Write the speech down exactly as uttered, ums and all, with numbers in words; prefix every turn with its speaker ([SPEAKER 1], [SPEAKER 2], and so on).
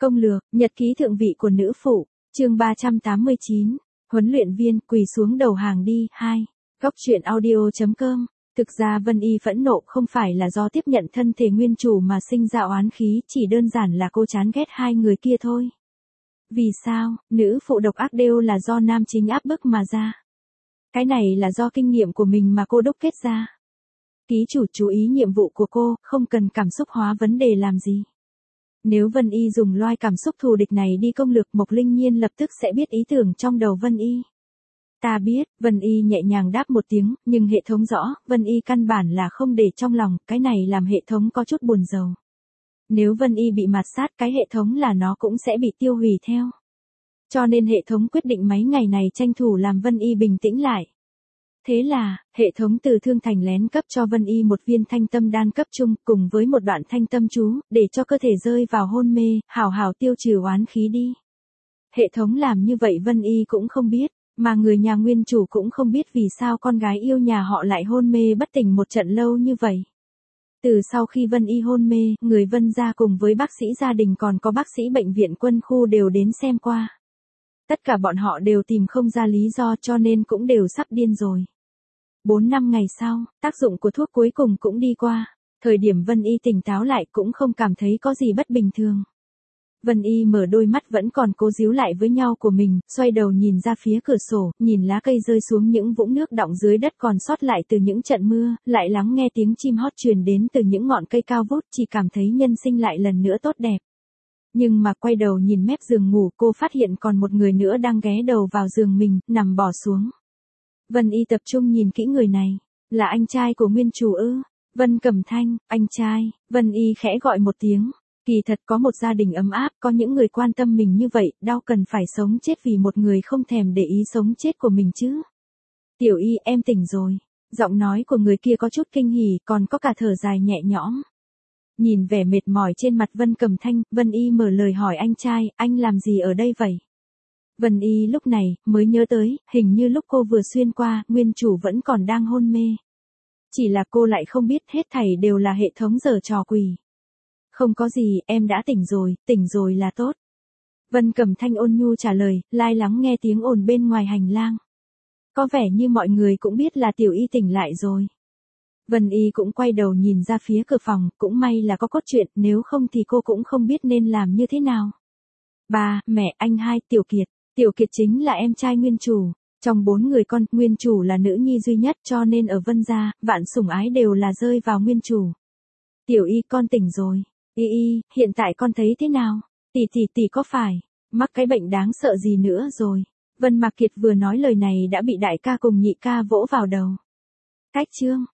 [SPEAKER 1] Công lược, nhật ký thượng vị của nữ phụ, chương ba trăm tám mươi chín, huấn luyện viên quỳ xuống đầu hàng đi, hai. Góc truyện audio.com. Thực ra Vân Y phẫn nộ không phải là do tiếp nhận thân thể nguyên chủ mà sinh ra oán khí, chỉ đơn giản là cô chán ghét hai người kia thôi. Vì sao, nữ phụ độc ác đều là do nam chính áp bức mà ra. Cái này là do kinh nghiệm của mình mà cô đúc kết ra. Ký chủ chú ý nhiệm vụ của cô, không cần cảm xúc hóa vấn đề làm gì. Nếu Vân Y dùng loài cảm xúc thù địch này đi công lược, Mộc Linh Nhiên lập tức sẽ biết ý tưởng trong đầu Vân Y. Ta biết, Vân Y nhẹ nhàng đáp một tiếng, nhưng hệ thống rõ, Vân Y căn bản là không để trong lòng, cái này làm hệ thống có chút buồn rầu. Nếu Vân Y bị mạt sát, cái hệ thống là nó cũng sẽ bị tiêu hủy theo. Cho nên hệ thống quyết định mấy ngày này tranh thủ làm Vân Y bình tĩnh lại. Thế là, hệ thống từ Thương Thành lén cấp cho Vân Y một viên thanh tâm đan cấp trung cùng với một đoạn thanh tâm chú, để cho cơ thể rơi vào hôn mê, hào hào tiêu trừ oán khí đi. Hệ thống làm như vậy Vân Y cũng không biết, mà người nhà nguyên chủ cũng không biết vì sao con gái yêu nhà họ lại hôn mê bất tỉnh một trận lâu như vậy. Từ sau khi Vân Y hôn mê, người Vân gia cùng với bác sĩ gia đình còn có bác sĩ bệnh viện quân khu đều đến xem qua. Tất cả bọn họ đều tìm không ra lý do cho nên cũng đều sắp điên rồi. Bốn năm ngày sau, tác dụng của thuốc cuối cùng cũng đi qua. Thời điểm Vân Y tỉnh táo lại cũng không cảm thấy có gì bất bình thường. Vân Y mở đôi mắt vẫn còn cố díu lại với nhau của mình, xoay đầu nhìn ra phía cửa sổ, nhìn lá cây rơi xuống những vũng nước đọng dưới đất còn sót lại từ những trận mưa, lại lắng nghe tiếng chim hót truyền đến từ những ngọn cây cao vút, chỉ cảm thấy nhân sinh lại lần nữa tốt đẹp. Nhưng mà quay đầu nhìn mép giường ngủ, cô phát hiện còn một người nữa đang ghé đầu vào giường mình, nằm bò xuống. Vân Y tập trung nhìn kỹ người này, là anh trai của nguyên chủ ư? Vân Cẩm Thanh, anh trai. Vân Y khẽ gọi một tiếng. Kỳ thật có một gia đình ấm áp, có những người quan tâm mình như vậy, đau cần phải sống chết vì một người không thèm để ý sống chết của mình chứ. Tiểu Y, em tỉnh rồi. Giọng nói của người kia có chút kinh hỉ, còn có cả thở dài nhẹ nhõm. Nhìn vẻ mệt mỏi trên mặt Vân Cẩm Thanh, Vân Y mở lời hỏi anh trai, anh làm gì ở đây vậy? Vân Y lúc này, mới nhớ tới, hình như lúc cô vừa xuyên qua, nguyên chủ vẫn còn đang hôn mê. Chỉ là cô lại không biết hết thảy đều là hệ thống giở trò quỷ. Không có gì, em đã tỉnh rồi, tỉnh rồi là tốt. Vân Cẩm Thanh ôn nhu trả lời, lai lắng nghe tiếng ồn bên ngoài hành lang. Có vẻ như mọi người cũng biết là Tiểu Y tỉnh lại rồi. Vân Y cũng quay đầu nhìn ra phía cửa phòng, cũng may là có cốt truyện, nếu không thì cô cũng không biết nên làm như thế nào. Ba, mẹ, anh hai, Tiểu Kiệt. Tiểu Kiệt chính là em trai nguyên chủ. Trong bốn người con, nguyên chủ là nữ nhi duy nhất cho nên ở Vân gia, vạn sủng ái đều là rơi vào nguyên chủ. Tiểu Y, con tỉnh rồi. Y Y, hiện tại con thấy thế nào? Tỷ tỷ tỷ có phải mắc cái bệnh đáng sợ gì nữa rồi? Vân Mạc Kiệt vừa nói lời này đã bị đại ca cùng nhị ca vỗ vào đầu. Cách chương.